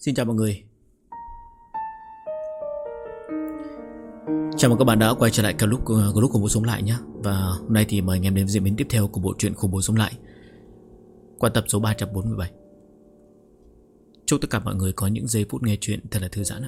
Xin chào mọi người. Chào mừng các bạn đã quay trở lại Club Khủng Bố Sống Lại nhé. Và hôm nay thì mời anh em đến diễn biến tiếp theo của bộ truyện Khủng Bố Sống Lại qua tập số 347. Chúc tất cả mọi người có những giây phút nghe chuyện thật là thư giãn.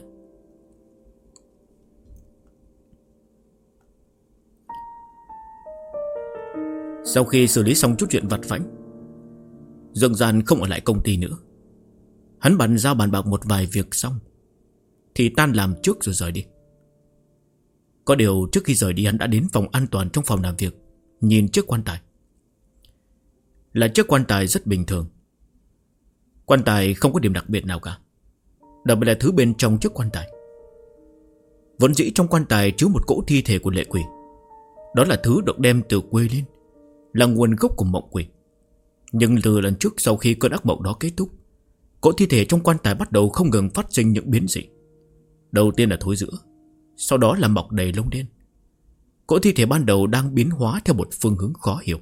Sau khi xử lý xong chút chuyện vặt vãnh, Dương Gian không ở lại công ty nữa. Hắn bàn giao bàn bạc một vài việc xong thì tan làm trước rồi rời đi. Có điều trước khi rời đi, hắn đã đến phòng an toàn trong phòng làm việc, nhìn chiếc quan tài. Là chiếc quan tài rất bình thường. Quan tài không có điểm đặc biệt nào cả, đặc biệt là thứ bên trong chiếc quan tài. Vốn dĩ trong quan tài chứa một cỗ thi thể của lệ quỷ. Đó là thứ được đem từ quê lên, là nguồn gốc của mộng quỷ. Nhưng từ lần trước, sau khi cơn ác mộng đó kết thúc, cỗ thi thể trong quan tài bắt đầu không ngừng phát sinh những biến dị. Đầu tiên là thối rữa, sau đó là mọc đầy lông đen. Cỗ thi thể ban đầu đang biến hóa theo một phương hướng khó hiểu.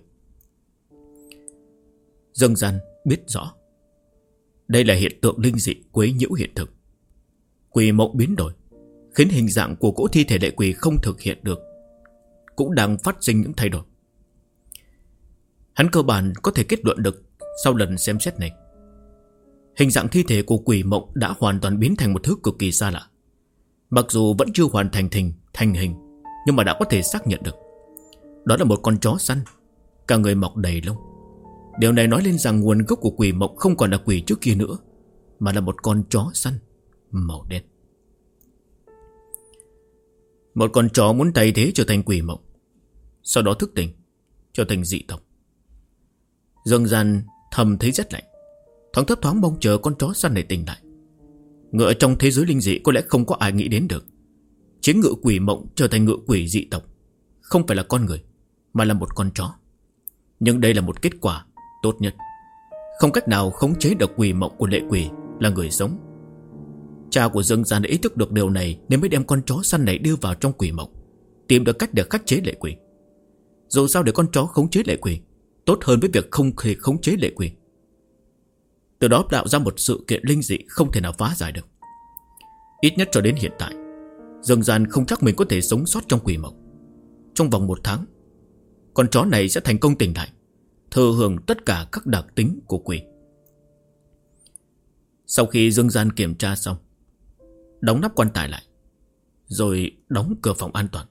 Dương Gian biết rõ đây là hiện tượng linh dị quấy nhiễu hiện thực. Quỷ mộng biến đổi khiến hình dạng của cỗ thi thể lệ quỷ không thực hiện được, cũng đang phát sinh những thay đổi. Hắn cơ bản có thể kết luận được sau lần xem xét này, hình dạng thi thể của quỷ mộng đã hoàn toàn biến thành một thứ cực kỳ xa lạ. Mặc dù vẫn chưa hoàn thành hình, nhưng mà đã có thể xác nhận được đó là một con chó săn, cả người mọc đầy lông. Điều này nói lên rằng nguồn gốc của quỷ mộng không còn là quỷ trước kia nữa, mà là một con chó săn màu đen. Một con chó muốn thay thế trở thành quỷ mộng, sau đó thức tỉnh trở thành dị tộc. Dương Gian thầm thấy rất lạnh, thoáng thấp thoáng mong chờ con chó săn này tỉnh lại. Ngựa trong thế giới linh dị có lẽ không có ai nghĩ đến được, chiến ngựa quỷ mộng trở thành ngựa quỷ dị tộc không phải là con người, mà là một con chó. Nhưng đây là một kết quả tốt nhất. Không cách nào khống chế được quỷ mộng của lệ quỷ là người sống. Cha của Dương Gian đã ý thức được điều này, nên mới đem con chó săn này đưa vào trong quỷ mộng, tìm được cách để khắc chế lệ quỷ. Dù sao để con chó khống chế lệ quỷ tốt hơn với việc không thể khống chế lệ quỷ. Từ đó tạo ra một sự kiện linh dị không thể nào phá giải được. Ít nhất cho đến hiện tại, Dương Gian không chắc mình có thể sống sót trong quỷ mộng. Trong vòng 1 tháng, con chó này sẽ thành công tỉnh lại, thừa hưởng tất cả các đặc tính của quỷ. Sau khi Dương Gian kiểm tra xong, đóng nắp quan tài lại, rồi đóng cửa phòng an toàn.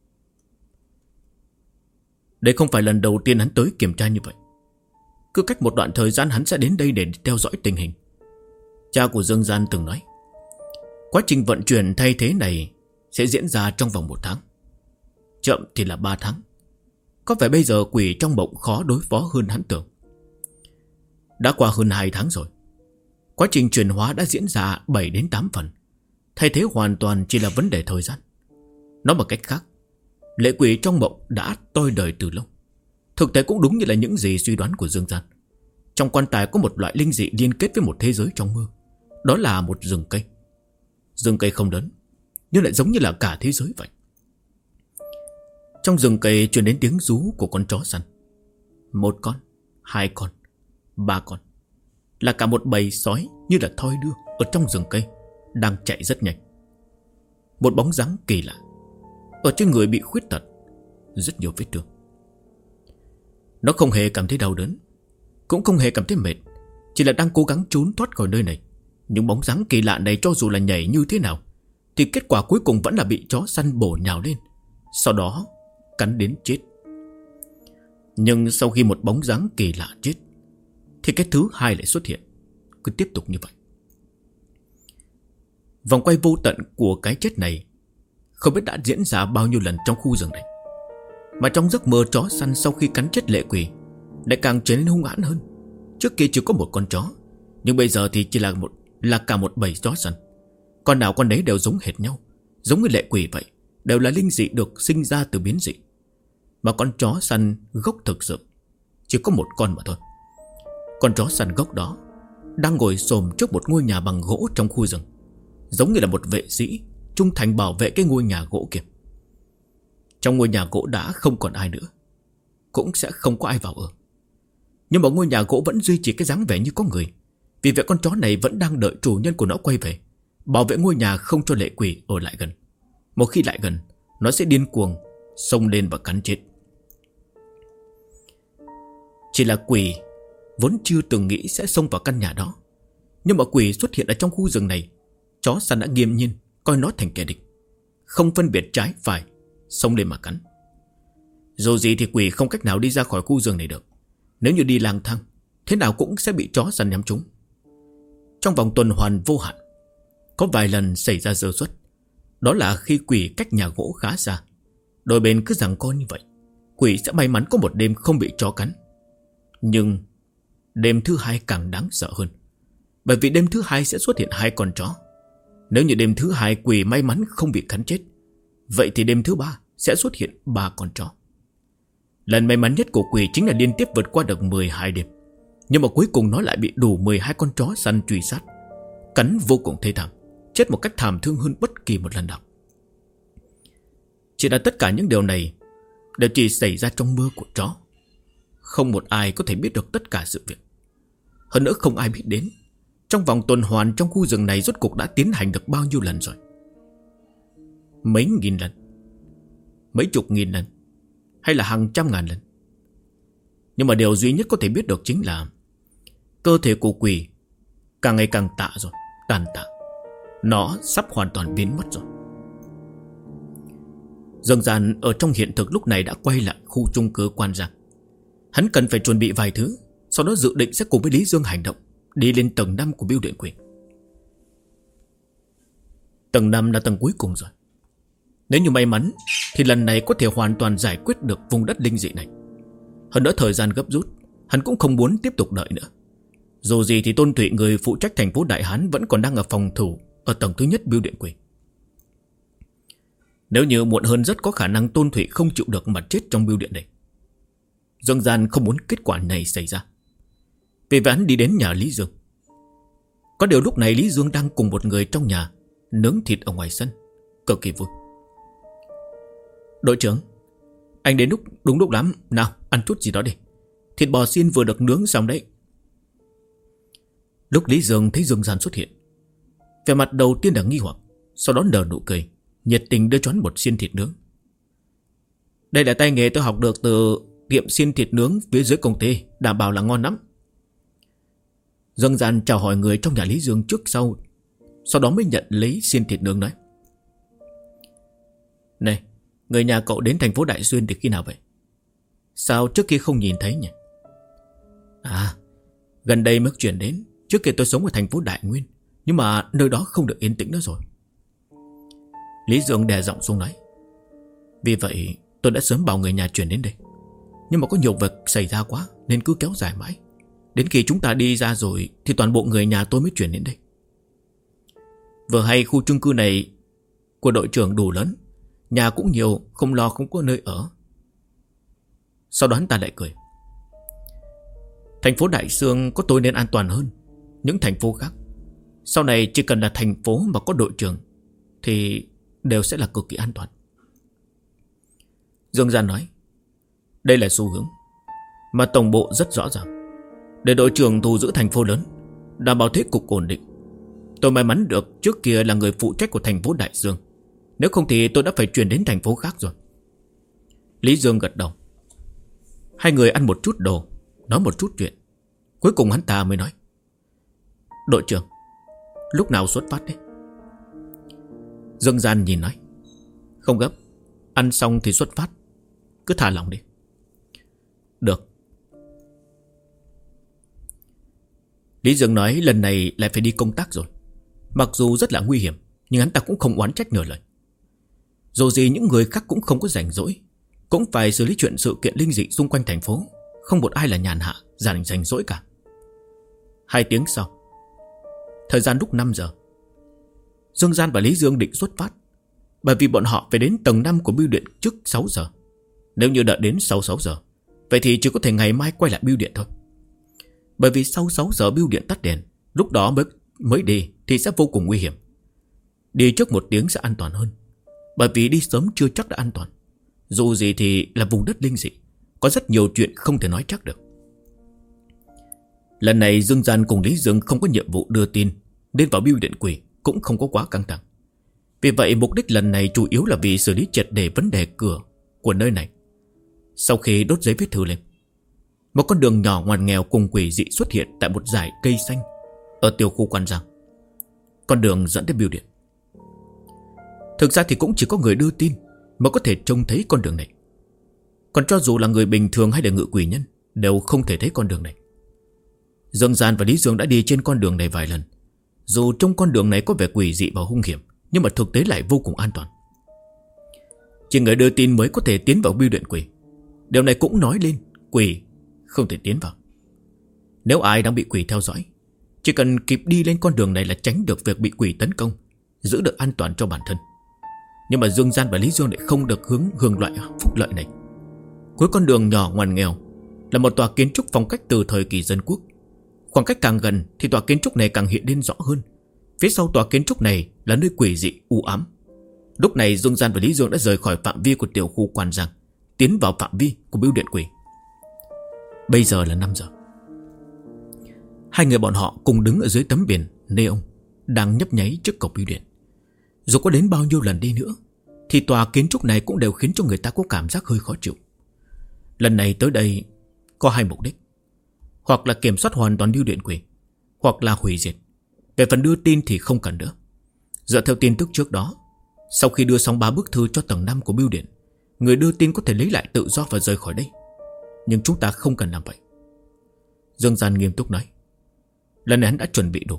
Đây không phải lần đầu tiên hắn tới kiểm tra như vậy. Cứ cách một đoạn thời gian hắn sẽ đến đây để theo dõi tình hình. Cha của Dương Gian từng nói, quá trình vận chuyển thay thế này sẽ diễn ra trong vòng 1 tháng, chậm thì là 3 tháng. Có vẻ bây giờ quỷ trong mộng khó đối phó hơn hắn tưởng. Đã qua hơn 2 tháng rồi, quá trình chuyển hóa đã diễn ra 7 đến 8 phần. Thay thế hoàn toàn chỉ là vấn đề thời gian. Nói một cách khác, lệ quỷ trong mộng đã tôi đời từ lâu. Thực tế cũng đúng như là những gì suy đoán của Dương Gian. Trong quan tài có một loại linh dị liên kết với một thế giới trong mơ. Đó là một rừng cây. Rừng cây không lớn, nhưng lại giống như là cả thế giới vậy. Trong rừng cây truyền đến tiếng rú của con chó săn. 1 con, 2 con, 3 con, là cả một bầy sói như là thoi đưa ở trong rừng cây, đang chạy rất nhanh. Một bóng dáng kỳ lạ. Ở trên người bị khuyết tật, rất nhiều vết thương. Nó không hề cảm thấy đau đớn, cũng không hề cảm thấy mệt, chỉ là đang cố gắng trốn thoát khỏi nơi này. Nhưng bóng dáng kỳ lạ này cho dù là nhảy như thế nào, thì kết quả cuối cùng vẫn là bị chó săn bổ nhào lên, sau đó cắn đến chết. Nhưng sau khi một bóng dáng kỳ lạ chết, thì cái thứ hai lại xuất hiện. Cứ tiếp tục như vậy. Vòng quay vô tận của cái chết này không biết đã diễn ra bao nhiêu lần trong khu rừng này. Mà trong giấc mơ, chó săn sau khi cắn chết lệ quỷ lại càng trở nên hung hãn hơn. Trước kia chỉ có một con chó, nhưng bây giờ thì chỉ là cả một bầy chó săn. Con nào con đấy đều giống hệt nhau, giống như lệ quỷ vậy, đều là linh dị được sinh ra từ biến dị. Mà con chó săn gốc thực sự chỉ có một con mà thôi. Con chó săn gốc đó đang ngồi xổm trước một ngôi nhà bằng gỗ trong khu rừng, giống như là một vệ sĩ trung thành bảo vệ cái ngôi nhà gỗ kia. Trong ngôi nhà gỗ đã không còn ai nữa, cũng sẽ không có ai vào ở. Nhưng mà ngôi nhà gỗ vẫn duy trì cái dáng vẻ như có người, Vì vậy con chó này vẫn đang đợi chủ nhân của nó quay về, bảo vệ ngôi nhà không cho lệ quỷ ở lại gần. Một khi lại gần, nó sẽ điên cuồng xông lên và cắn chết. Chỉ là quỷ vốn chưa từng nghĩ sẽ xông vào căn nhà đó, nhưng mà quỷ xuất hiện ở trong khu rừng này, chó săn đã nghiêm nhiên coi nó thành kẻ địch, không phân biệt trái phải, xông lên mà cắn. Dù gì thì quỷ không cách nào đi ra khỏi khu rừng này được. Nếu như đi lang thang, thế nào cũng sẽ bị chó săn nhắm trúng. Trong vòng tuần hoàn vô hạn, có vài lần xảy ra sơ suất. Đó là khi quỷ cách nhà gỗ khá xa, đôi bên cứ giằng co như vậy, quỷ sẽ may mắn có một đêm không bị chó cắn. Nhưng đêm thứ hai càng đáng sợ hơn, bởi vì đêm thứ hai sẽ xuất hiện 2 con chó. Nếu như đêm thứ hai quỷ may mắn không bị cắn chết, vậy thì đêm thứ 3 sẽ xuất hiện 3 con chó. Lần may mắn nhất của quỷ chính là liên tiếp vượt qua được 12 đêm. Nhưng mà cuối cùng nó lại bị đủ 12 con chó săn truy sát, cắn vô cùng thê thảm, chết một cách thảm thương hơn bất kỳ một lần nào. Chỉ là tất cả những điều này đều chỉ xảy ra trong mơ của chó. Không một ai có thể biết được tất cả sự việc. Hơn nữa không ai biết đến trong vòng tuần hoàn trong khu rừng này rốt cuộc đã tiến hành được bao nhiêu lần rồi. Mấy nghìn lần, mấy chục nghìn lần, hay là hàng trăm ngàn lần. Nhưng mà điều duy nhất có thể biết được chính là cơ thể của quỷ càng ngày càng tạ rồi, tàn tạ. Nó sắp hoàn toàn biến mất rồi. Dương Gian ở trong hiện thực lúc này đã quay lại khu chung cư Quan Giang. Hắn cần phải chuẩn bị vài thứ, sau đó dự định sẽ cùng với Lý Dương hành động, đi lên tầng 5 của bưu điện quỷ. Tầng 5 là tầng cuối cùng rồi. Nếu như may mắn thì lần này có thể hoàn toàn giải quyết được vùng đất linh dị này. Hơn nữa thời gian gấp rút, hắn cũng không muốn tiếp tục đợi nữa. Dù gì thì Tôn Thụy, người phụ trách thành phố Đại Hán, vẫn còn đang ở phòng thủ ở tầng thứ nhất bưu điện quỷ. Nếu như muộn hơn, rất có khả năng Tôn Thụy không chịu được mà chết trong bưu điện này. Dương Gian không muốn kết quả này xảy ra, vì vậy hắn đi đến nhà Lý Dương. Có điều lúc này Lý Dương đang cùng một người trong nhà nướng thịt ở ngoài sân, cực kỳ vui. Đội trưởng, anh đến đúng lúc lắm. Nào, ăn chút gì đó đi. Thịt bò xiên vừa được nướng xong đấy. Lúc Lý Dương thấy Dương Gian xuất hiện, vẻ mặt đầu tiên là nghi hoặc, sau đó nở nụ cười, nhiệt tình đưa cho hắn một xiên thịt nướng. Đây là tay nghề tôi học được từ tiệm xiên thịt nướng phía dưới công ty, đảm bảo là ngon lắm. Dương Gian chào hỏi người trong nhà Lý Dương trước sau đó mới nhận lấy xiên thịt nướng nói: Này, người nhà cậu đến thành phố Đại Xuyên từ khi nào vậy? Sao trước kia không nhìn thấy nhỉ? À, gần đây mới chuyển đến. Trước kia tôi sống ở thành phố Đại Nguyên, nhưng mà nơi đó không được yên tĩnh nữa rồi. Lý Dương đè giọng xuống nói: Vì vậy tôi đã sớm bảo người nhà chuyển đến đây, nhưng mà có nhiều việc xảy ra quá nên cứ kéo dài mãi. Đến khi chúng ta đi ra rồi thì toàn bộ người nhà tôi mới chuyển đến đây. Vừa hay khu chung cư này của đội trưởng đủ lớn, nhà cũng nhiều, không lo không có nơi ở. Sau đó hắn ta lại cười: Thành phố Đại Xương có tôi nên an toàn hơn những thành phố khác. Sau này chỉ cần là thành phố mà có đội trưởng thì đều sẽ là cực kỳ an toàn. Dương Gian nói: Đây là xu hướng mà tổng bộ rất rõ ràng, để đội trưởng thu giữ thành phố lớn, đảm bảo thế cục ổn định. Tôi may mắn được trước kia là người phụ trách của thành phố Đại Dương, nếu không thì tôi đã phải chuyển đến thành phố khác rồi. Lý Dương gật đầu. Hai người ăn một chút đồ, nói một chút chuyện. Cuối cùng hắn ta mới nói: Đội trưởng, lúc nào xuất phát đấy? Dương Gian nhìn nói: Không gấp, ăn xong thì xuất phát, cứ thả lỏng đi. Được. Lý Dương nói lần này lại phải đi công tác rồi. Mặc dù rất là nguy hiểm, nhưng hắn ta cũng không oán trách nửa lời. Dù gì những người khác cũng không có rảnh rỗi, cũng phải xử lý chuyện sự kiện linh dị xung quanh thành phố. Không một ai là nhàn hạ rảnh rỗi cả. 2 tiếng sau, thời gian lúc 5 giờ, Dương Gian và Lý Dương định xuất phát, bởi vì bọn họ phải đến tầng 5 của bưu điện trước 6 giờ. Nếu như đợi đến sau 6 giờ, vậy thì chỉ có thể ngày mai quay lại bưu điện thôi. Bởi vì sau 6 giờ bưu điện tắt đèn, lúc đó mới đi thì sẽ vô cùng nguy hiểm. Đi trước 1 tiếng sẽ an toàn hơn, bởi vì đi sớm chưa chắc đã an toàn. Dù gì thì là vùng đất linh dị, có rất nhiều chuyện không thể nói chắc được. Lần này Dương Gian cùng Lý Dương không có nhiệm vụ đưa tin, nên vào bưu điện quỷ cũng không có quá căng thẳng. Vì vậy mục đích lần này chủ yếu là vì xử lý triệt để vấn đề cửa của nơi này. Sau khi đốt giấy viết thư lên, một con đường nhỏ ngoằn nghèo cùng quỷ dị xuất hiện tại một dải cây xanh ở tiểu khu Quan Giang. Con đường dẫn đến bưu điện. Thực ra thì cũng chỉ có người đưa tin mới có thể trông thấy con đường này. Còn cho dù là người bình thường hay là ngự quỷ nhân đều không thể thấy con đường này. Dương Gian và Lý Dương đã đi trên con đường này vài lần. Dù trong con đường này có vẻ quỷ dị và hung hiểm, nhưng mà thực tế lại vô cùng an toàn. Chỉ người đưa tin mới có thể tiến vào bưu điện quỷ. Điều này cũng nói lên quỷ không thể tiến vào. Nếu ai đang bị quỷ theo dõi, chỉ cần kịp đi lên con đường này là tránh được việc bị quỷ tấn công, giữ được an toàn cho bản thân. Nhưng mà Dương Gian và Lý Dương lại không được hưởng loại phúc lợi này. Cuối con đường nhỏ ngoằn nghèo là một tòa kiến trúc phong cách từ thời kỳ dân quốc. Khoảng cách càng gần thì tòa kiến trúc này càng hiện lên rõ hơn. Phía sau tòa kiến trúc này là nơi quỷ dị u ám. Lúc này Dương Gian và Lý Dương đã rời khỏi phạm vi của tiểu khu Quan Giang, tiến vào phạm vi của bưu điện quỷ. Bây giờ là 5 giờ. Hai người bọn họ cùng đứng ở dưới tấm biển neon đang nhấp nháy trước cổng bưu điện. Dù có đến bao nhiêu lần đi nữa thì tòa kiến trúc này cũng đều khiến cho người ta có cảm giác hơi khó chịu. Lần này tới đây có hai mục đích: hoặc là kiểm soát hoàn toàn bưu điện quỷ, hoặc là hủy diệt. Về phần đưa tin thì không cần nữa. Dựa theo tin tức trước đó, sau khi đưa xong 3 bức thư cho tầng 5 của bưu điện, người đưa tin có thể lấy lại tự do và rời khỏi đây. Nhưng chúng ta không cần làm vậy. Dương Gian nghiêm túc nói. Lần này hắn đã chuẩn bị đủ.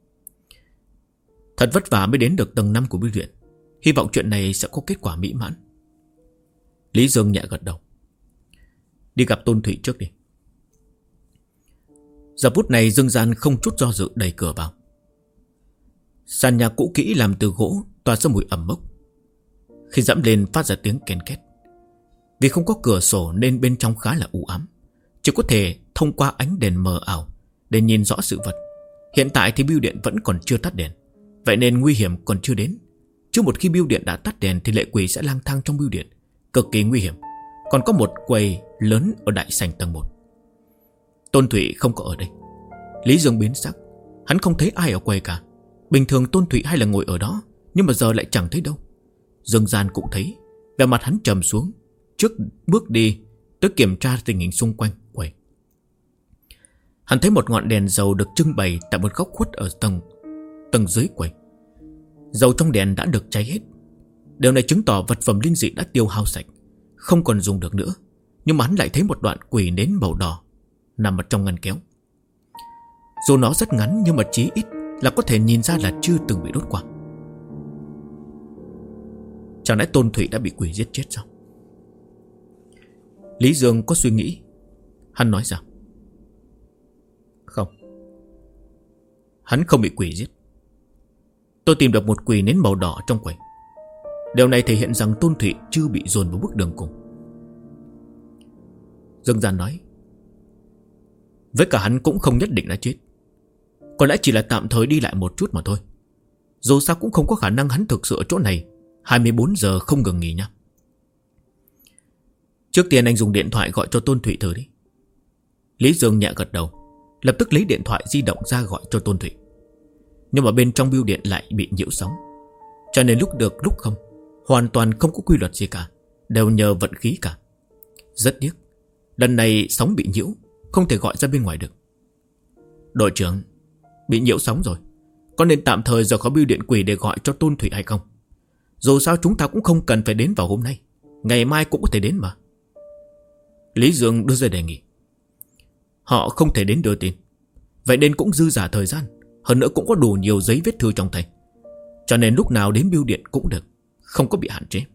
Thật vất vả mới đến được tầng 5 của bưu điện. Hy vọng chuyện này sẽ có kết quả mỹ mãn. Lý Dương nhẹ gật đầu. Đi gặp Tôn Thụy trước đi. Giờ phút này Dương Gian không chút do dự đẩy cửa vào. Sàn nhà cũ kỹ làm từ gỗ tỏa ra mùi ẩm mốc. Khi dẫm lên phát ra tiếng ken két. Vì không có cửa sổ nên bên trong khá là u ám, chỉ có thể thông qua ánh đèn mờ ảo để nhìn rõ sự vật. Hiện tại thì bưu điện vẫn còn chưa tắt đèn, vậy nên nguy hiểm còn chưa đến. Chứ một khi bưu điện đã tắt đèn thì lệ quỷ sẽ lang thang trong bưu điện, cực kỳ nguy hiểm. Còn có một quầy lớn ở đại sảnh tầng 1. Tôn Thụy không có ở đây. Lý Dương biến sắc. Hắn không thấy ai ở quầy cả. Bình thường Tôn Thụy hay là ngồi ở đó, nhưng mà giờ lại chẳng thấy đâu. Dương Gian cũng thấy. Vẻ mặt hắn trầm xuống, trước bước đi tới kiểm tra tình hình xung quanh quầy. Hắn thấy một ngọn đèn dầu được trưng bày tại một góc khuất ở tầng dưới quầy. Dầu trong đèn đã được cháy hết. Điều này chứng tỏ vật phẩm linh dị đã tiêu hao sạch, không còn dùng được nữa. Nhưng mà hắn lại thấy một đoạn quỷ nến màu đỏ nằm ở trong ngăn kéo. Dù nó rất ngắn nhưng mà chí ít là có thể nhìn ra là chưa từng bị đốt qua. Chẳng lẽ Tôn Thụy đã bị quỷ giết chết sao? Lý Dương có suy nghĩ. Hắn nói rằng không, hắn không bị quỷ giết. Tôi tìm được một quỷ nến màu đỏ trong quầy. Điều này thể hiện rằng Tôn Thụy chưa bị dồn vào bước đường cùng. Dương Gian nói. Với cả hắn cũng không nhất định đã chết, có lẽ chỉ là tạm thời đi lại một chút mà thôi. Dù sao cũng không có khả năng hắn thực sự ở chỗ này 24 giờ không ngừng nghỉ nha. Trước tiên anh dùng điện thoại gọi cho Tôn Thụy thử đi. Lý Dương nhẹ gật đầu, lập tức lấy điện thoại di động ra gọi cho Tôn Thụy. Nhưng mà bên trong bưu điện lại bị nhiễu sóng, cho nên lúc được lúc không, hoàn toàn không có quy luật gì cả, đều nhờ vận khí cả. Rất tiếc, lần này sóng bị nhiễu, không thể gọi ra bên ngoài được. Đội trưởng, bị nhiễu sóng rồi, có nên tạm thời rời khỏi bưu điện quỷ để gọi cho Tôn Thụy hay không? Dù sao chúng ta cũng không cần phải đến vào hôm nay, ngày mai cũng có thể đến mà. Lý Dương đưa ra đề nghị. Họ không thể đến đưa tin, vậy nên cũng dư giả thời gian. Hơn nữa cũng có đủ nhiều giấy viết thư trong tay, cho nên lúc nào đến bưu điện cũng được, không có bị hạn chế.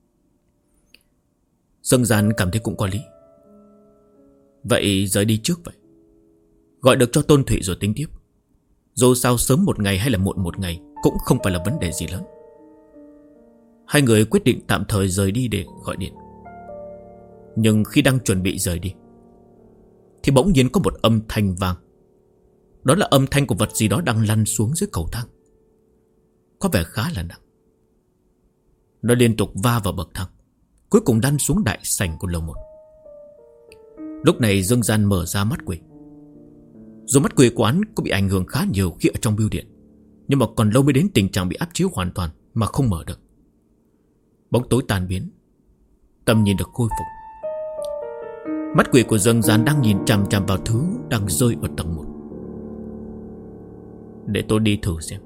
Dương Gian cảm thấy cũng có lý. Vậy rời đi trước vậy, gọi được cho Tôn Thụy rồi tính tiếp. Dù sao sớm một ngày hay là muộn một ngày cũng không phải là vấn đề gì lớn. Hai người quyết định tạm thời rời đi để gọi điện. Nhưng khi đang chuẩn bị rời đi thì bỗng nhiên có một âm thanh vang. Đó là âm thanh của vật gì đó đang lăn xuống dưới cầu thang. Có vẻ khá là nặng. Nó liên tục va vào bậc thang, cuối cùng lăn xuống đại sảnh của lầu 1. Lúc này Dương Gian mở ra mắt quỷ. Dù mắt quỷ quán có bị ảnh hưởng khá nhiều khi ở trong bưu điện, nhưng mà còn lâu mới đến tình trạng bị áp chế hoàn toàn mà không mở được. Bóng tối tan biến, tầm nhìn được khôi phục. Mắt quỷ của Dương Gian đang nhìn chằm chằm vào thứ đang rơi ở tầng 1. Để tôi đi thử xem.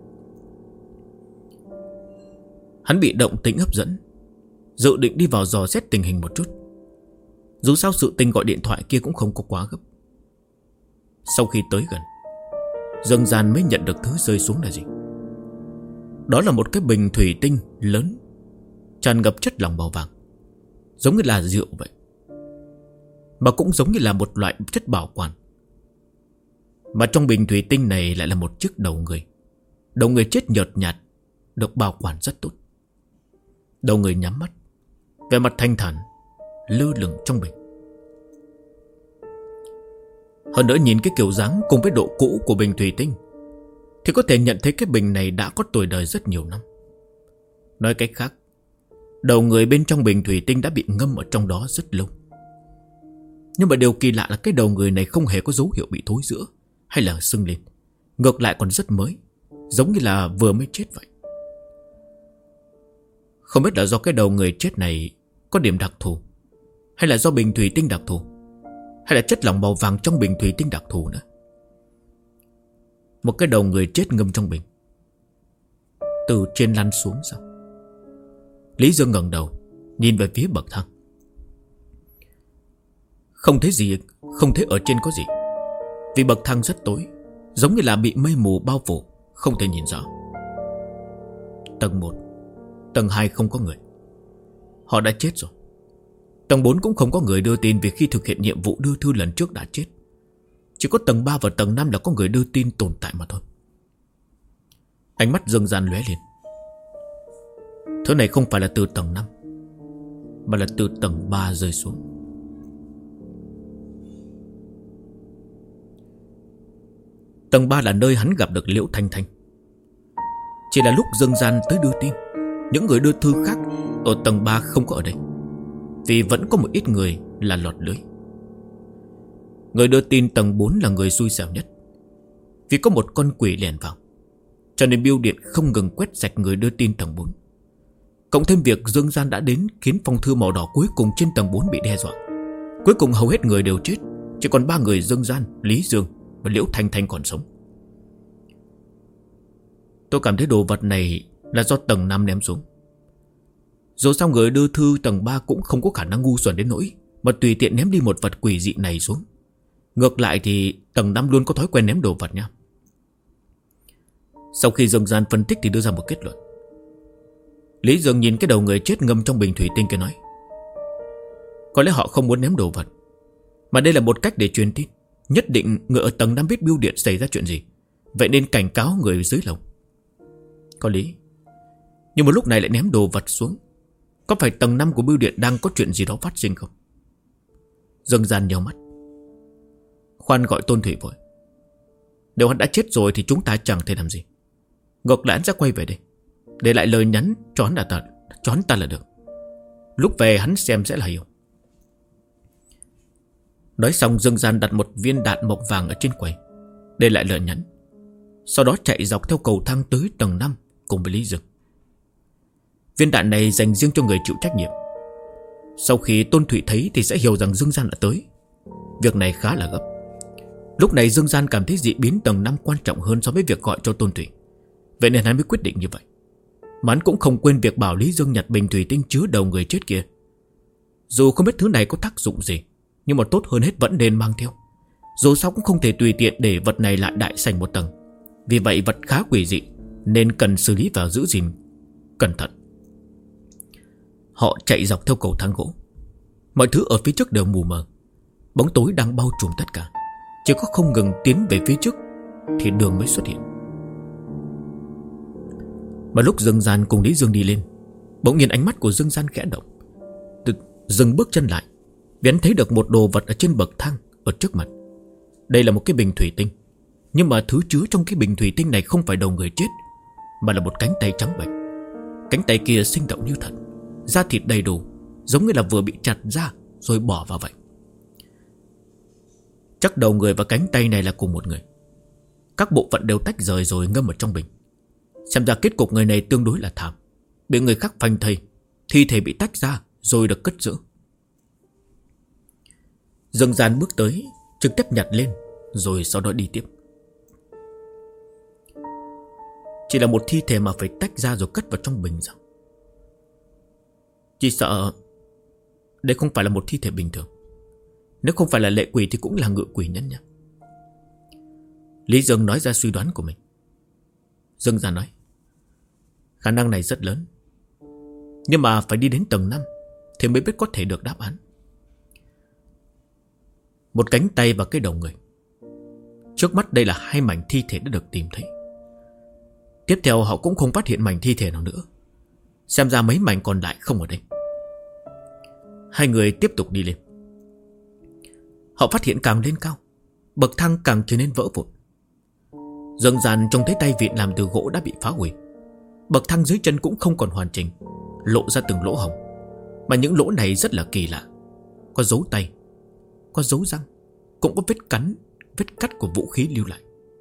Hắn bị động tĩnh hấp dẫn, dự định đi vào dò xét tình hình một chút. Dù sao sự tình gọi điện thoại kia cũng không có quá gấp. Sau khi tới gần, Dương Gian mới nhận được thứ rơi xuống là gì. Đó là một cái bình thủy tinh lớn, tràn ngập chất lỏng màu vàng, giống như là rượu vậy, mà cũng giống như là một loại chất bảo quản. Mà trong bình thủy tinh này lại là một chiếc đầu người. Đầu người chết nhợt nhạt, được bảo quản rất tốt. Đầu người nhắm mắt, vẻ mặt thanh thản, lơ lửng trong bình. Hơn nữa nhìn cái kiểu dáng cùng với độ cũ của bình thủy tinh thì có thể nhận thấy cái bình này đã có tuổi đời rất nhiều năm. Nói cách khác, đầu người bên trong bình thủy tinh đã bị ngâm ở trong đó rất lâu. Nhưng mà điều kỳ lạ là cái đầu người này không hề có dấu hiệu bị thối rữa hay là sưng lên. Ngược lại còn rất mới, giống như là vừa mới chết vậy. Không biết là do cái đầu người chết này có điểm đặc thù, hay là do bình thủy tinh đặc thù, hay là chất lỏng màu vàng trong bình thủy tinh đặc thù nữa. Một cái đầu người chết ngâm trong bình, từ trên lăn xuống sao? Lý Dương ngẩng đầu nhìn về phía bậc thang. Không thấy gì, không thấy ở trên có gì, vì bậc thang rất tối, giống như là bị mây mù bao phủ, không thể nhìn rõ. Tầng 1, tầng 2 không có người, họ đã chết rồi. Tầng 4 cũng không có người đưa tin, vì khi thực hiện nhiệm vụ đưa thư lần trước đã chết. Chỉ có tầng 3 và tầng 5 là có người đưa tin tồn tại mà thôi. Ánh mắt Dương Gian lóe lên. Thứ này không phải là từ tầng 5, mà là từ tầng 3 rơi xuống. Tầng 3 là nơi hắn gặp được Liễu Thanh Thanh. Chỉ là lúc Dương Gian tới đưa tin, những người đưa thư khác ở tầng 3 không có ở đây, vì vẫn có một ít người là lọt lưới. Người đưa tin tầng 4 là người xui xẻo nhất, vì có một con quỷ lèn vào, cho nên bưu điện không ngừng quét sạch người đưa tin tầng 4. Cộng thêm việc Dương Gian đã đến khiến phong thư màu đỏ cuối cùng trên tầng 4 bị đe dọa. Cuối cùng hầu hết người đều chết, chỉ còn 3 người: Dương Gian, Lý Dương và Liễu Thanh Thanh còn sống. Tôi cảm thấy đồ vật này là do tầng 5 ném xuống. Dù sao người đưa thư tầng 3 cũng không có khả năng ngu xuẩn đến nỗi mà tùy tiện ném đi một vật quỷ dị này xuống. Ngược lại thì tầng 5 luôn có thói quen ném đồ vật nha. Sau khi Dương Gian phân tích thì đưa ra một kết luận. Lý Dương nhìn cái đầu người chết ngâm trong bình thủy tinh kia nói: có lẽ họ không muốn ném đồ vật, mà đây là một cách để truyền tin. Nhất định người ở tầng 5 biết bưu điện xảy ra chuyện gì, vậy nên cảnh cáo người dưới lầu. Có lý. Nhưng một lúc này lại ném đồ vật xuống, có phải tầng 5 của bưu điện đang có chuyện gì đó phát sinh không? Dương Gian nhíu mắt. Khoan, gọi Tôn Thủy vội. Nếu hắn đã chết rồi thì chúng ta chẳng thể làm gì. Ngược lại hắn sẽ quay về đây, để lại lời nhắn cho hắn ta là được. Lúc về hắn xem sẽ là hiểu. Nói xong, Dương Gian đặt một viên đạn màu vàng ở trên quầy, để lại lời nhắn. Sau đó chạy dọc theo cầu thang tới tầng 5 cùng với Lý Dương. Viên đạn này dành riêng cho người chịu trách nhiệm. Sau khi Tôn Thụy thấy thì sẽ hiểu rằng Dương Gian đã tới. Việc này khá là gấp. Lúc này Dương Gian cảm thấy dị biến tầng 5 quan trọng hơn so với việc gọi cho Tôn Thụy, vậy nên hắn mới quyết định như vậy. Mà hắn cũng không quên việc bảo Lý Dương nhặt bình thủy tinh chứa đầu người chết kia. Dù không biết thứ này có tác dụng gì, nhưng mà tốt hơn hết vẫn nên mang theo. Dù sao cũng không thể tùy tiện để vật này lại đại sảnh một tầng. Vì vậy vật khá quỷ dị, nên cần xử lý và giữ gìn cẩn thận. Họ chạy dọc theo cầu thang gỗ. Mọi thứ ở phía trước đều mù mờ, bóng tối đang bao trùm tất cả. Chỉ có không ngừng tiến về phía trước thì đường mới xuất hiện. Mà lúc Dương Gian cùng Lý Dương đi lên, bỗng nhiên ánh mắt của Dương Gian khẽ động, dừng bước chân lại, vì hắn thấy được một đồ vật ở trên bậc thang ở trước mặt. Đây là một cái bình thủy tinh, nhưng mà thứ chứa trong cái bình thủy tinh này không phải đầu người chết, mà là một cánh tay trắng bệch. Cánh tay kia sinh động như thật, da thịt đầy đủ, giống như là vừa bị chặt ra rồi bỏ vào vậy. Chắc đầu người và cánh tay này là cùng một người. Các bộ phận đều tách rời rồi ngâm ở trong bình. Xem ra kết cục người này tương đối là thảm, bị người khác phanh thây, thi thể bị tách ra rồi được cất giữ. Dương Gian bước tới, trực tiếp nhặt lên, rồi sau đó đi tiếp. Chỉ là một thi thể mà phải tách ra rồi cất vào trong bình sao? Chỉ sợ đây không phải là một thi thể bình thường. Nếu không phải là lệ quỷ thì cũng là ngự quỷ nhân nha. Lý Dương nói ra suy đoán của mình. Dương Gian nói, khả năng này rất lớn, nhưng mà phải đi đến tầng 5 thì mới biết có thể được đáp án. Một cánh tay và cái đầu người. Trước mắt đây là 2 mảnh thi thể đã được tìm thấy. Tiếp theo họ cũng không phát hiện mảnh thi thể nào nữa. Xem ra mấy mảnh còn lại không ở đây. Hai người tiếp tục đi lên. Họ phát hiện càng lên cao, bậc thang càng trở nên vỡ vụn. Dương Gian trông thấy tay vịn làm từ gỗ đã bị phá hủy. Bậc thang dưới chân cũng không còn hoàn chỉnh, lộ ra từng lỗ hổng. Mà những lỗ này rất là kỳ lạ. Có dấu tay, có dấu răng, cũng có vết cắn, vết cắt của vũ khí lưu lại.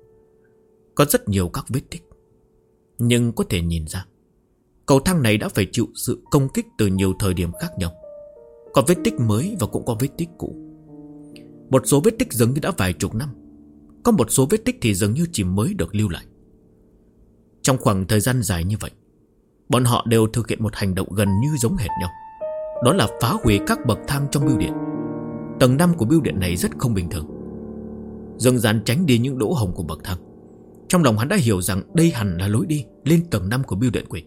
Có rất nhiều các vết tích. Nhưng có thể nhìn ra cầu thang này đã phải chịu sự công kích từ nhiều thời điểm khác nhau. Có vết tích mới và cũng có vết tích cũ. Một số vết tích dường như đã vài chục năm, có một số vết tích thì dường như chỉ mới được lưu lại. Trong khoảng thời gian dài như vậy, bọn họ đều thực hiện một hành động gần như giống hệt nhau. Đó là phá hủy các bậc thang trong bưu điện. Tầng 5 của bưu điện này rất không bình thường. Dương Gian tránh đi những lỗ hổng của bậc thang. Trong lòng hắn đã hiểu rằng đây hẳn là lối đi lên tầng 5 của bưu điện quỷ.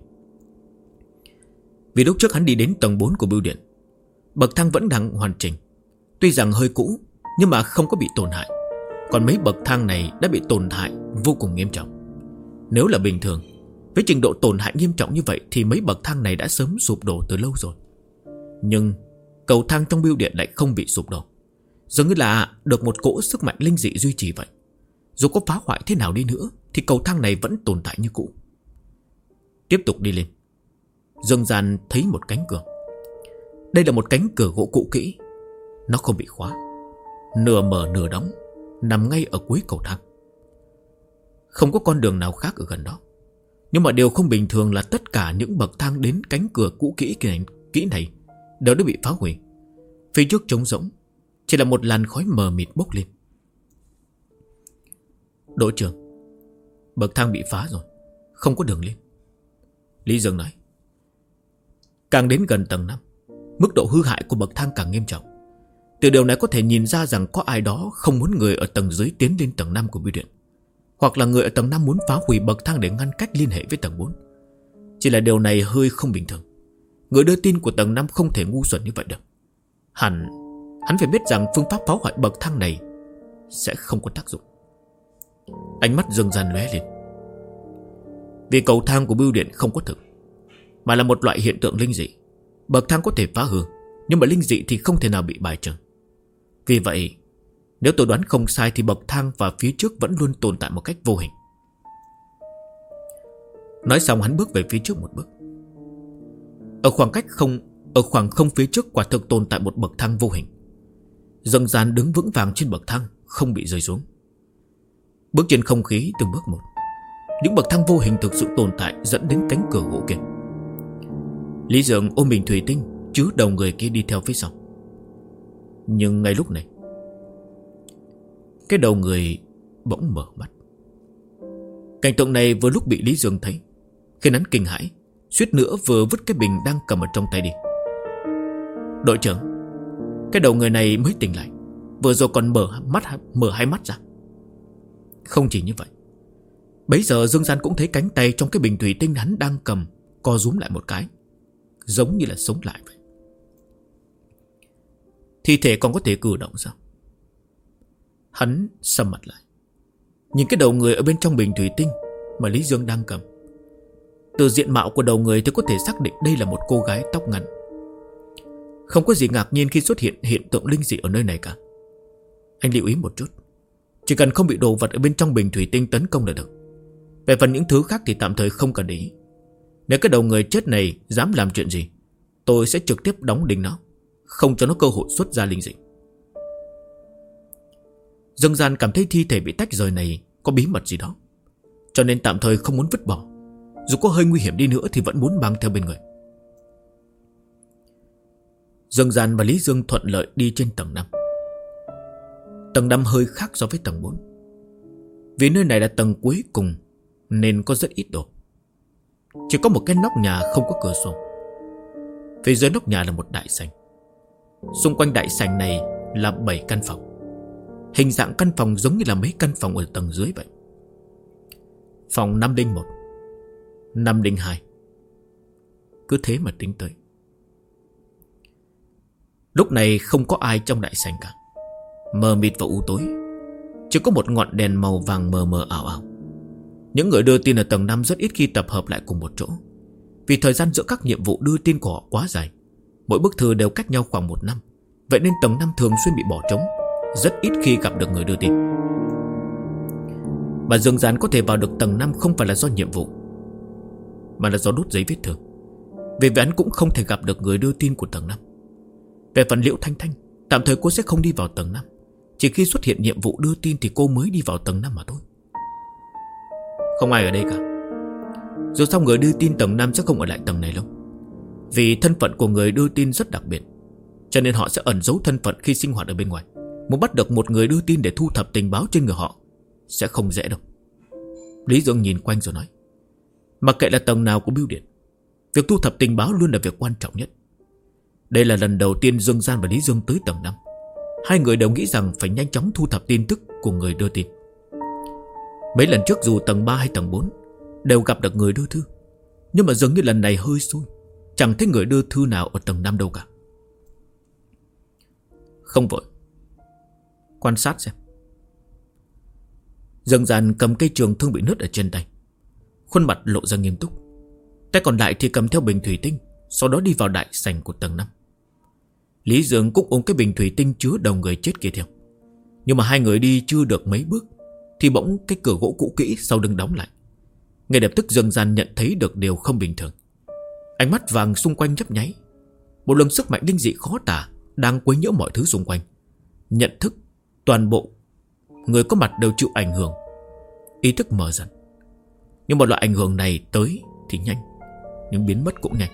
Vì lúc trước hắn đi đến tầng 4 của bưu điện, bậc thang vẫn đang hoàn chỉnh. Tuy rằng hơi cũ, nhưng mà không có bị tổn hại. Còn mấy bậc thang này đã bị tổn hại vô cùng nghiêm trọng. Nếu là bình thường, với trình độ tổn hại nghiêm trọng như vậy thì mấy bậc thang này đã sớm sụp đổ từ lâu rồi. Nhưng cầu thang trong bưu điện lại không bị sụp đổ, dường như là được một cỗ sức mạnh linh dị duy trì vậy. Dù có phá hoại thế nào đi nữa thì cầu thang này vẫn tồn tại như cũ. Tiếp tục đi lên, Dương Gian thấy một cánh cửa. Đây là một cánh cửa gỗ cũ kỹ. Nó không bị khóa, nửa mở nửa đóng, nằm ngay ở cuối cầu thang. Không có con đường nào khác ở gần đó. Nhưng mà điều không bình thường là tất cả những bậc thang đến cánh cửa cũ kỹ này đều đã bị phá hủy. Phía trước trống rỗng, chỉ là một làn khói mờ mịt bốc lên. Đội trưởng, bậc thang bị phá rồi, không có đường lên. Lý Dương nói. Càng đến gần tầng 5, mức độ hư hại của bậc thang càng nghiêm trọng. Từ điều này có thể nhìn ra rằng có ai đó không muốn người ở tầng dưới tiến lên tầng 5 của bưu điện, hoặc là người ở tầng 5 muốn phá hủy bậc thang để ngăn cách liên hệ với tầng 4. Chỉ là điều này hơi không bình thường. Người đưa tin của tầng 5 không thể ngu xuẩn như vậy được. Hắn phải biết rằng phương pháp phá hoại bậc thang này sẽ không có tác dụng. Ánh mắt Dương Gian lóe lên. Vì cầu thang của bưu điện không có thực, mà là một loại hiện tượng linh dị. Bậc thang có thể phá hư, nhưng mà linh dị thì không thể nào bị bài trừ. Vì vậy, nếu tôi đoán không sai thì bậc thang và phía trước vẫn luôn tồn tại một cách vô hình. Nói xong hắn bước về phía trước một bước. Ở khoảng không phía trước quả thực tồn tại một bậc thang vô hình. Dương Gian đứng vững vàng trên bậc thang, không bị rơi xuống. Bước trên không khí từng bước một. Những bậc thang vô hình thực sự tồn tại dẫn đến cánh cửa gỗ kia. Lý Dương ôm bình thủy tinh chứa đầu người kia đi theo phía sau. Nhưng ngay lúc này, cái đầu người bỗng mở mắt. Cảnh tượng này vừa lúc bị Lý Dương thấy, khiến hắn kinh hãi, suýt nữa vừa vứt cái bình đang cầm ở trong tay đi. Đội trưởng, cái đầu người này mới tỉnh lại, vừa rồi còn mở hai mắt ra. Không chỉ như vậy, bấy giờ Dương Gian cũng thấy cánh tay trong cái bình thủy tinh hắn đang cầm co rúm lại một cái, giống như là sống lại vậy. Thi thể còn có thể cử động sao? Hắn sầm mặt lại, nhìn cái đầu người ở bên trong bình thủy tinh mà Lý Dương đang cầm. Từ diện mạo của đầu người thì có thể xác định đây là một cô gái tóc ngắn. Không có gì ngạc nhiên khi xuất hiện hiện tượng linh dị ở nơi này cả. Anh lưu ý một chút, chỉ cần không bị đồ vật ở bên trong bình thủy tinh tấn công là được. Về phần những thứ khác thì tạm thời không cần để ý. Nếu cái đầu người chết này dám làm chuyện gì, tôi sẽ trực tiếp đóng đinh nó, không cho nó cơ hội xuất ra linh dị. Dương Gian cảm thấy thi thể bị tách rời này có bí mật gì đó, cho nên tạm thời không muốn vứt bỏ. Dù có hơi nguy hiểm đi nữa thì vẫn muốn mang theo bên người. Dương Gian và Lý Dương thuận lợi đi trên tầng 5. Tầng 5 hơi khác so với tầng 4. Vì nơi này là tầng cuối cùng nên có rất ít đồ. Chỉ có một cái nóc nhà không có cửa sổ. Phía dưới nóc nhà là một đại sảnh. Xung quanh đại sảnh này là 7 căn phòng. Hình dạng căn phòng giống như là mấy căn phòng ở tầng dưới vậy. Phòng 501, 502. Cứ thế mà tính tới. Lúc này không có ai trong đại sảnh cả. Mờ mịt và u tối. Chỉ có một ngọn đèn màu vàng mờ mờ ảo ảo. Những người đưa tin ở tầng 5 rất ít khi tập hợp lại cùng một chỗ. Vì thời gian giữa các nhiệm vụ đưa tin của họ quá dài. Mỗi bức thư đều cách nhau khoảng 1 năm. Vậy nên tầng 5 thường xuyên bị bỏ trống. Rất ít khi gặp được người đưa tin. Mà Dương Gian có thể vào được tầng 5 không phải là do nhiệm vụ, mà là do đốt giấy vết thương. Vì vậy hắn cũng không thể gặp được người đưa tin của tầng 5. Về phần Liễu Thanh Thanh, tạm thời cô sẽ không đi vào tầng 5. Chỉ khi xuất hiện nhiệm vụ đưa tin thì cô mới đi vào tầng 5 mà thôi. Không ai ở đây cả. Dù sao người đưa tin tầng 5 sẽ không ở lại tầng này lâu. Vì thân phận của người đưa tin rất đặc biệt, cho nên họ sẽ ẩn giấu thân phận khi sinh hoạt ở bên ngoài. Muốn bắt được một người đưa tin để thu thập tình báo trên người họ sẽ không dễ đâu. Lý Dương nhìn quanh rồi nói, mặc kệ là tầng nào của bưu điện, việc thu thập tình báo luôn là việc quan trọng nhất. Đây là lần đầu tiên Dương Gian và Lý Dương tới tầng 5. Hai người đều nghĩ rằng phải nhanh chóng thu thập tin tức của người đưa tin. Mấy lần trước dù tầng 3 hay tầng 4 đều gặp được người đưa thư, nhưng mà dường như lần này hơi xui, chẳng thấy người đưa thư nào ở tầng 5 đâu cả. Không vội, quan sát xem. Dương Gian cầm cây trường thương bị nứt ở trên tay, khuôn mặt lộ ra nghiêm túc. Tay còn lại thì cầm theo bình thủy tinh, sau đó đi vào đại sảnh của tầng 5. Lý Dương cũng ôm cái bình thủy tinh chứa đầu người chết kia theo. Nhưng mà hai người đi chưa được mấy bước thì bỗng cái cửa gỗ cũ kỹ sau lưng đóng lại. Ngay lập tức Dương Gian nhận thấy được điều không bình thường. Ánh mắt vàng xung quanh nhấp nháy. Một luồng sức mạnh linh dị khó tả đang quấy nhiễu mọi thứ xung quanh. Nhận thức toàn bộ người có mặt đều chịu ảnh hưởng. Ý thức mở dần. Nhưng một loại ảnh hưởng này tới thì nhanh, nhưng biến mất cũng nhanh.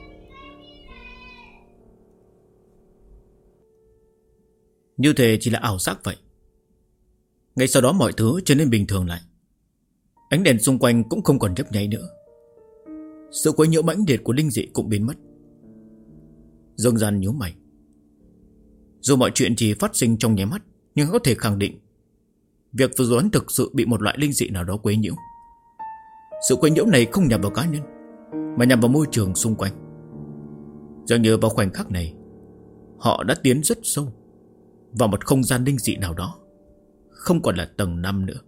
Như thế chỉ là ảo giác vậy. Ngay sau đó mọi thứ trở nên bình thường lại. Ánh đèn xung quanh cũng không còn nhấp nháy nữa. Sự quấy nhiễu mãnh liệt của linh dị cũng biến mất. Dương Gian nhíu mày. Dù mọi chuyện chỉ phát sinh trong nháy mắt, nhưng có thể khẳng định việc vừa rồi thực sự bị một loại linh dị nào đó quấy nhiễu. Sự quấy nhiễu này không nhằm vào cá nhân, mà nhằm vào môi trường xung quanh. Dường như vào khoảnh khắc này, họ đã tiến rất sâu vào một không gian linh dị nào đó, không còn là tầng 5 nữa.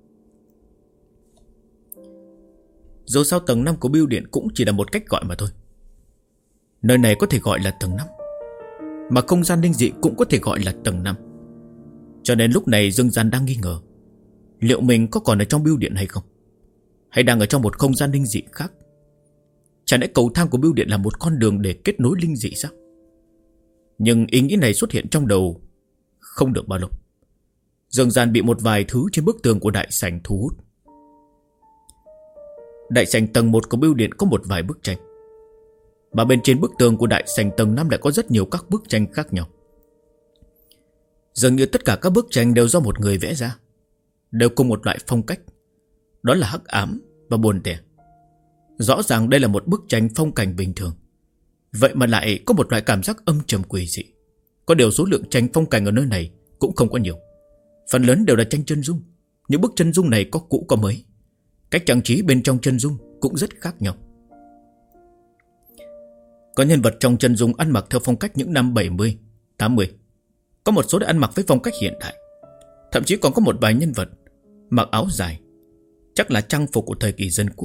Dù sao tầng 5 của bưu điện cũng chỉ là một cách gọi mà thôi. Nơi này có thể gọi là tầng 5, mà không gian linh dị cũng có thể gọi là tầng 5. Cho nên lúc này Dương Gian đang nghi ngờ liệu mình có còn ở trong bưu điện hay không, hay đang ở trong một không gian linh dị khác. Chả lẽ cầu thang của bưu điện là một con đường để kết nối linh dị sao? Nhưng ý nghĩ này xuất hiện trong đầu không được bao lâu, Dương Gian bị một vài thứ trên bức tường của đại sảnh thu hút. Đại sảnh tầng 1 của bưu điện có một vài bức tranh, mà bên trên bức tường của đại sảnh tầng 5 lại có rất nhiều các bức tranh khác nhau. Dường như tất cả các bức tranh đều do một người vẽ ra, đều cùng một loại phong cách, đó là hắc ám và buồn tẻ. Rõ ràng đây là một bức tranh phong cảnh bình thường, vậy mà lại có một loại cảm giác âm trầm quỷ dị. Có điều số lượng tranh phong cảnh ở nơi này cũng không có nhiều, phần lớn đều là tranh chân dung. Những bức chân dung này có cũ có mới, cách trang trí bên trong chân dung cũng rất khác nhau. Có nhân vật trong chân dung ăn mặc theo phong cách những năm 70, 80. Có một số đã ăn mặc với phong cách hiện đại. Thậm chí còn có một vài nhân vật mặc áo dài, chắc là trang phục của thời kỳ dân quốc.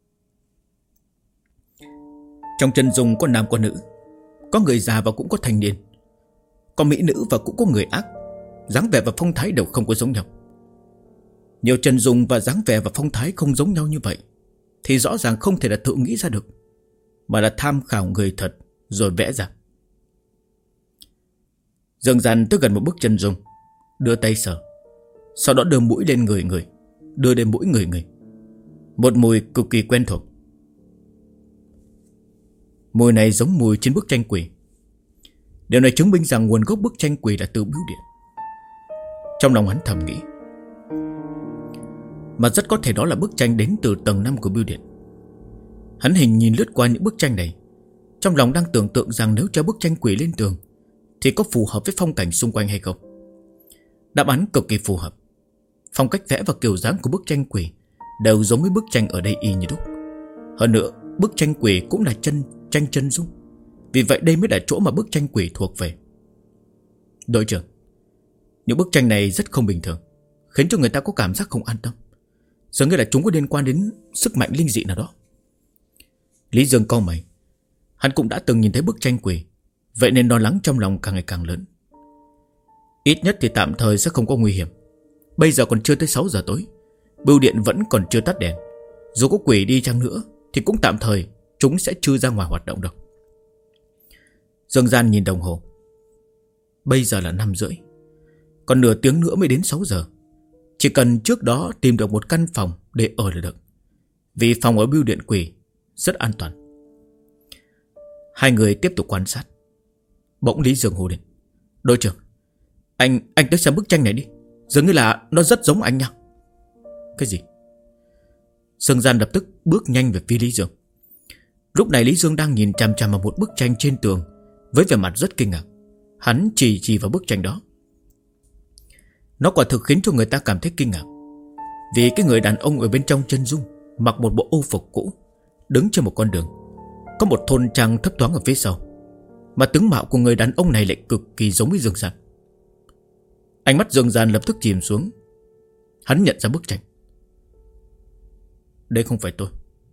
Trong chân dung có nam có nữ, có người già và cũng có thanh niên, có mỹ nữ và cũng có người ác. Dáng vẻ và phong thái đều không có giống nhau. Nhiều chân dung và dáng vẻ và phong thái không giống nhau như vậy thì rõ ràng không thể là tự nghĩ ra được, mà là tham khảo người thật rồi vẽ ra. Dương Gian tới gần một bức chân dung, đưa tay sờ, sau đó đưa mũi lên người. đưa đến mỗi người. Một mùi cực kỳ quen thuộc. Mùi này giống mùi trên bức tranh quỷ. Điều này chứng minh rằng nguồn gốc bức tranh quỷ là từ bưu điện. Trong lòng hắn thầm nghĩ, mà rất có thể đó là bức tranh đến từ tầng 5 của bưu điện. Hắn hình nhìn lướt qua những bức tranh này, trong lòng đang tưởng tượng rằng nếu treo bức tranh quỷ lên tường thì có phù hợp với phong cảnh xung quanh hay không. Đáp án cực kỳ phù hợp. Phong cách vẽ và kiểu dáng của bức tranh quỷ đều giống với bức tranh ở đây y như đúc. Hơn nữa, bức tranh quỷ cũng là tranh chân dung. Vì vậy đây mới là chỗ mà bức tranh quỷ thuộc về. Đội trưởng, những bức tranh này rất không bình thường, khiến cho người ta có cảm giác không an tâm. Dường như là chúng có liên quan đến sức mạnh linh dị nào đó. Lý Dương cau mày. Hắn cũng đã từng nhìn thấy bức tranh quỷ, vậy nên lo lắng trong lòng càng ngày càng lớn. Ít nhất thì tạm thời sẽ không có nguy hiểm. Bây giờ còn chưa tới 6 giờ tối, bưu điện vẫn còn chưa tắt đèn. Dù có quỷ đi chăng nữa thì cũng tạm thời chúng sẽ chưa ra ngoài hoạt động đâu. Dương Gian nhìn đồng hồ. Bây giờ là 5:30, còn nửa tiếng nữa mới đến 6 giờ. Chỉ cần trước đó tìm được một căn phòng để ở là được. Vì phòng ở bưu điện quỷ rất an toàn. Hai người tiếp tục quan sát. Bỗng Lý Dương hô lên, đội trưởng, anh tới xem bức tranh này đi. Dường như là nó rất giống anh nha. Cái gì? Dương Gian lập tức bước nhanh về phía Lý Dương. Lúc này Lý Dương đang nhìn chằm chằm vào một bức tranh trên tường với vẻ mặt rất kinh ngạc. Hắn chỉ vào bức tranh đó. Nó quả thực khiến cho người ta cảm thấy kinh ngạc. Vì cái người đàn ông ở bên trong chân dung mặc một bộ ô phục cũ, đứng trên một con đường. Có một thôn trang thấp thoáng ở phía sau. Mà tướng mạo của người đàn ông này lại cực kỳ giống với Dương Gian. Ánh mắt Dương Gian lập tức chìm xuống. Hắn nhận ra bức tranh. Đây không phải tôi.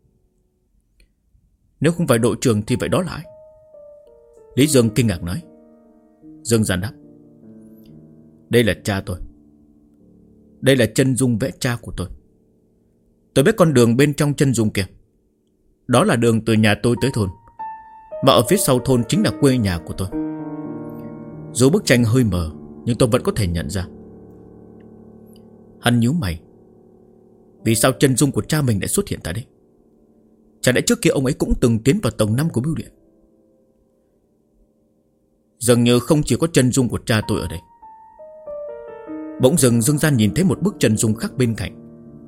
Nếu không phải đội trưởng thì vậy đó là ai? Lý Dương kinh ngạc nói. Dương Gian đáp, đây là cha tôi. Đây là chân dung vẽ cha của tôi. Tôi biết con đường bên trong chân dung kia. Đó là đường từ nhà tôi tới thôn. Mà ở phía sau thôn chính là quê nhà của tôi. Dù bức tranh hơi mờ, nhưng tôi vẫn có thể nhận ra. Hắn nhíu mày. Vì sao chân dung của cha mình lại xuất hiện tại đây? Chả lẽ trước kia ông ấy cũng từng tiến vào tầng 5 của bưu điện? Dường như không chỉ có chân dung của cha tôi ở đây. Bỗng dưng Dương Gian nhìn thấy một bức chân dung khác bên cạnh.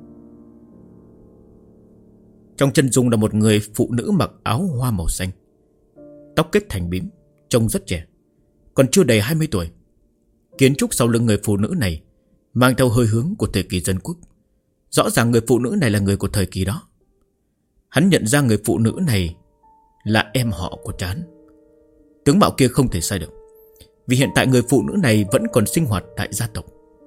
Trong chân dung là một người phụ nữ mặc áo hoa màu xanh, tóc kết thành bím, trông rất trẻ, còn chưa đầy 20 tuổi. Kiến trúc sau lưng người phụ nữ này mang theo hơi hướng của thời kỳ dân quốc. Rõ ràng người phụ nữ này là người của thời kỳ đó. Hắn nhận ra người phụ nữ này là em họ của cha hắn. Tướng mạo kia không thể sai được, vì hiện tại người phụ nữ này vẫn còn sinh hoạt tại gia tộc.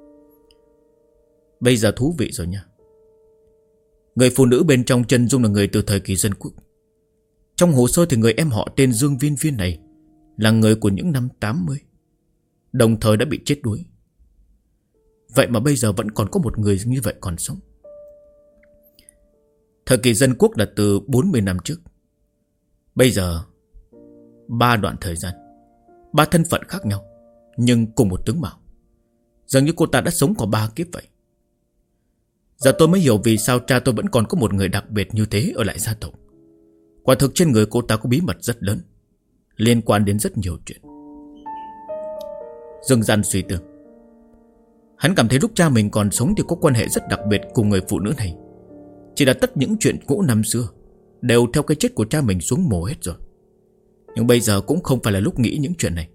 Bây giờ thú vị rồi nha. Người phụ nữ bên trong chân dung là người từ thời kỳ dân quốc. Trong hồ sơ thì người em họ tên Dương Viên Viên này là người của những năm 80, đồng thời đã bị chết đuối. Vậy mà bây giờ vẫn còn có một người như vậy còn sống. Thời kỳ dân quốc là từ 40 năm trước. Bây giờ 3 đoạn thời gian, 3 thân phận khác nhau, nhưng cùng một tướng mạo. Dường như cô ta đã sống qua 3 kiếp vậy. Giờ tôi mới hiểu vì sao cha tôi vẫn còn có một người đặc biệt như thế ở lại gia tộc. Quả thực trên người cô ta có bí mật rất lớn, liên quan đến rất nhiều chuyện. Dương Gian suy tư. Hắn cảm thấy lúc cha mình còn sống thì có quan hệ rất đặc biệt cùng người phụ nữ này. Chỉ là tất những chuyện cũ năm xưa đều theo cái chết của cha mình xuống mồ hết rồi. Nhưng bây giờ cũng không phải là lúc nghĩ những chuyện này.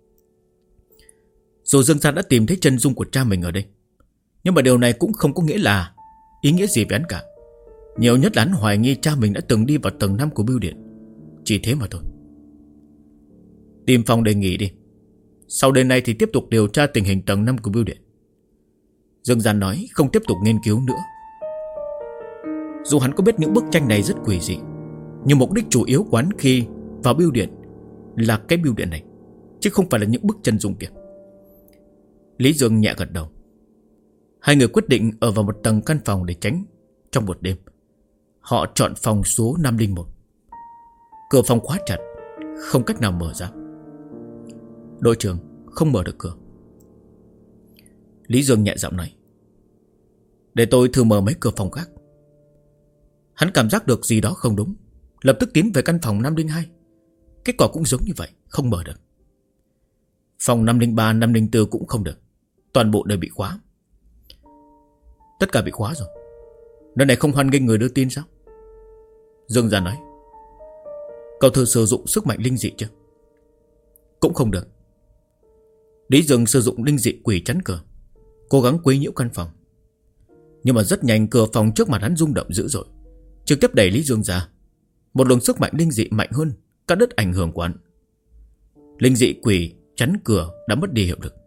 Dù Dương Gian đã tìm thấy chân dung của cha mình ở đây, nhưng mà điều này cũng không có nghĩa là ý nghĩa gì với hắn cả. Nhiều nhất là hắn hoài nghi cha mình đã từng đi vào tầng 5 của bưu điện. Chỉ thế mà thôi. Tìm phòng đề nghị đi. Sau đêm nay thì tiếp tục điều tra tình hình tầng 5 của bưu điện. Dương Gian nói, không tiếp tục nghiên cứu nữa. Dù hắn có biết những bức tranh này rất quỷ dị, nhưng mục đích chủ yếu của hắn khi vào bưu điện là cái bưu điện này, chứ không phải là những bức chân dung kia. Lý Dương nhẹ gật đầu. Hai người quyết định ở vào một tầng căn phòng để tránh trong một đêm. Họ chọn phòng số 501. Cửa phòng khóa chặt, không cách nào mở ra. Đội trưởng, không mở được cửa. Lý Dương nhẹ giọng nói. Để tôi thử mở mấy cửa phòng khác. Hắn cảm giác được gì đó không đúng, lập tức tiến về căn phòng 502. Kết quả cũng giống như vậy, không mở được. Phòng 503, 504 cũng không được, toàn bộ đều bị khóa. Tất cả bị khóa rồi. Nơi này không hoan nghênh người đưa tin sao? Dương Gia nói. Cậu thử sử dụng sức mạnh linh dị chưa? Cũng không được. Lý Dương sử dụng linh dị quỷ chắn cửa, cố gắng quấy nhiễu căn phòng. Nhưng mà rất nhanh cửa phòng trước mặt hắn rung động dữ dội, trực tiếp đẩy Lý Dương ra. Một luồng sức mạnh linh dị mạnh hơn cắt đứt ảnh hưởng của hắn. Linh dị quỷ chắn cửa đã mất đi hiệu lực.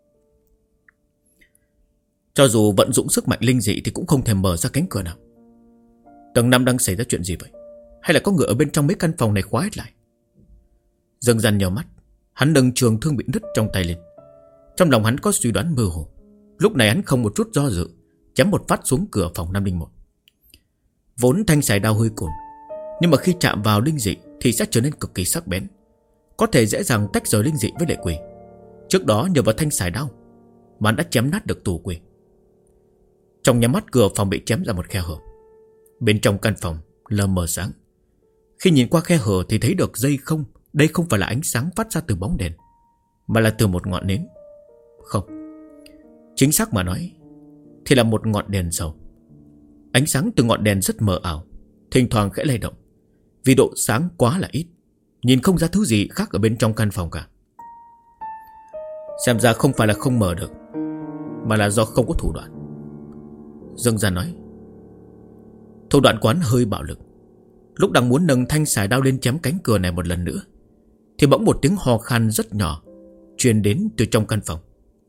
Cho dù vận dụng sức mạnh linh dị thì cũng không thể mở ra cánh cửa nào. Tầng 5 đang xảy ra chuyện gì vậy? Hay là có người ở bên trong mấy căn phòng này khóa hết lại? Dương Gian nhíu mắt, hắn nâng trường thương bị nứt trong tay lên. Trong lòng hắn có suy đoán mơ hồ. Lúc này hắn không một chút do dự, chém một phát xuống cửa phòng 501. Vốn thanh sải đao hơi cồn, nhưng mà khi chạm vào linh dị thì sẽ trở nên cực kỳ sắc bén, có thể dễ dàng tách rời linh dị với lệ quỷ. Trước đó nhờ vào thanh sải đao mà hắn đã chém nát được tù quỷ. Trong nháy mắt cửa phòng bị chém ra một khe hở. Bên trong căn phòng lờ mờ sáng. Khi nhìn qua khe hở thì thấy được đây không phải là ánh sáng phát ra từ bóng đèn, mà là từ một ngọn nến. Không, chính xác mà nói thì là một ngọn đèn dầu. Ánh sáng từ ngọn đèn rất mờ ảo, thỉnh thoảng khẽ lay động, vì độ sáng quá là ít, nhìn không ra thứ gì khác ở bên trong căn phòng cả. Xem ra không phải là không mở được, mà là do không có thủ đoạn. Dương Gia nói. Thủ đoạn quán hơi bạo lực. Lúc đang muốn nâng thanh sải đao lên chém cánh cửa này một lần nữa thì bỗng một tiếng ho khan rất nhỏ truyền đến từ trong căn phòng.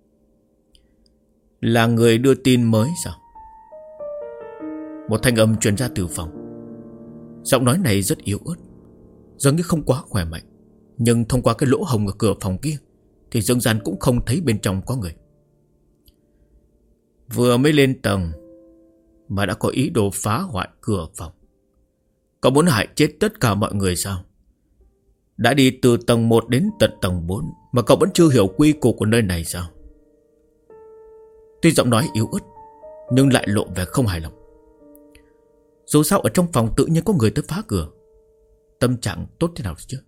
Là người đưa tin mới sao? Một thanh âm truyền ra từ phòng. Giọng nói này rất yếu ớt, dường như không quá khỏe mạnh, nhưng thông qua cái lỗ hổng ở cửa phòng kia thì Dương Gian cũng không thấy bên trong có người. Vừa mới lên tầng mà đã có ý đồ phá hoại cửa phòng. Cậu muốn hại chết tất cả mọi người sao? Đã đi từ tầng 1 đến tận tầng 4 mà cậu vẫn chưa hiểu quy củ của nơi này sao? Tuy giọng nói yếu ớt nhưng lại lộ vẻ không hài lòng. Dù sao ở trong phòng tự nhiên có người tới phá cửa, tâm trạng tốt thế nào chứ?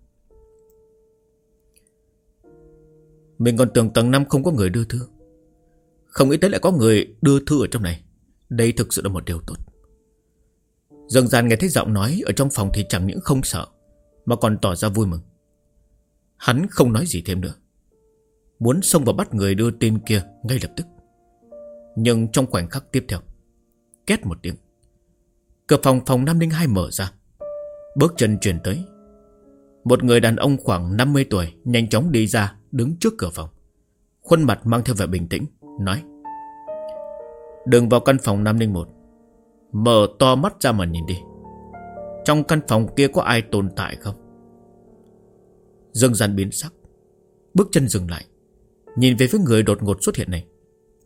Mình còn tưởng tầng 5 không có người đưa thư, không nghĩ tới lại có người đưa thư ở trong này. Đây thực sự là một điều tốt. Dương Gian nghe thấy giọng nói ở trong phòng thì chẳng những không sợ mà còn tỏ ra vui mừng. Hắn không nói gì thêm nữa, muốn xông vào bắt người đưa tin kia ngay lập tức. Nhưng trong khoảnh khắc tiếp theo, két một tiếng, cửa phòng 502 mở ra. Bước chân truyền tới. Một người đàn ông khoảng 50 tuổi nhanh chóng đi ra, đứng trước cửa phòng, khuôn mặt mang theo vẻ bình tĩnh, nói: Đừng vào căn phòng 501, mở to mắt ra mà nhìn đi. Trong căn phòng kia có ai tồn tại không? Dương Gian biến sắc, bước chân dừng lại, nhìn về phía người đột ngột xuất hiện này.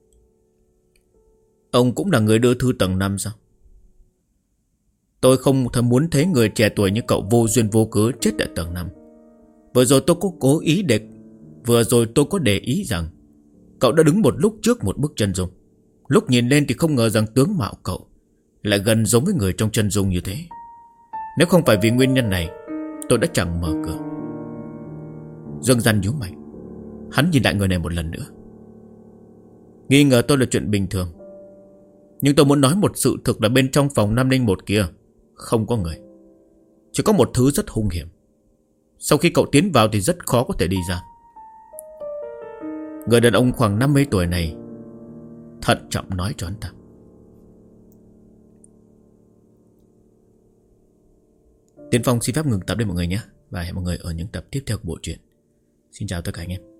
Ông cũng là người đưa thư tầng 5 sao? Tôi không muốn thấy người trẻ tuổi như cậu vô duyên vô cớ chết tại tầng 5. Vừa rồi tôi có để ý rằng cậu đã đứng một lúc trước một bức chân dung. Lúc nhìn lên thì không ngờ rằng tướng mạo cậu lại gần giống với người trong chân dung như thế. Nếu không phải vì nguyên nhân này, tôi đã chẳng mở cửa. Dương Gian nhíu mày, hắn nhìn lại người này một lần nữa. Nghi ngờ tôi là chuyện bình thường, nhưng tôi muốn nói một sự thực là bên trong phòng 501 kia không có người. Chỉ có một thứ rất hung hiểm. Sau khi cậu tiến vào thì rất khó có thể đi ra. Người đàn ông khoảng 50 tuổi này thận trọng nói cho anh ta. Tiến Phong xin phép ngừng tập đây mọi người nhé, và hẹn mọi người ở những tập tiếp theo của bộ truyện. Xin chào tất cả anh em.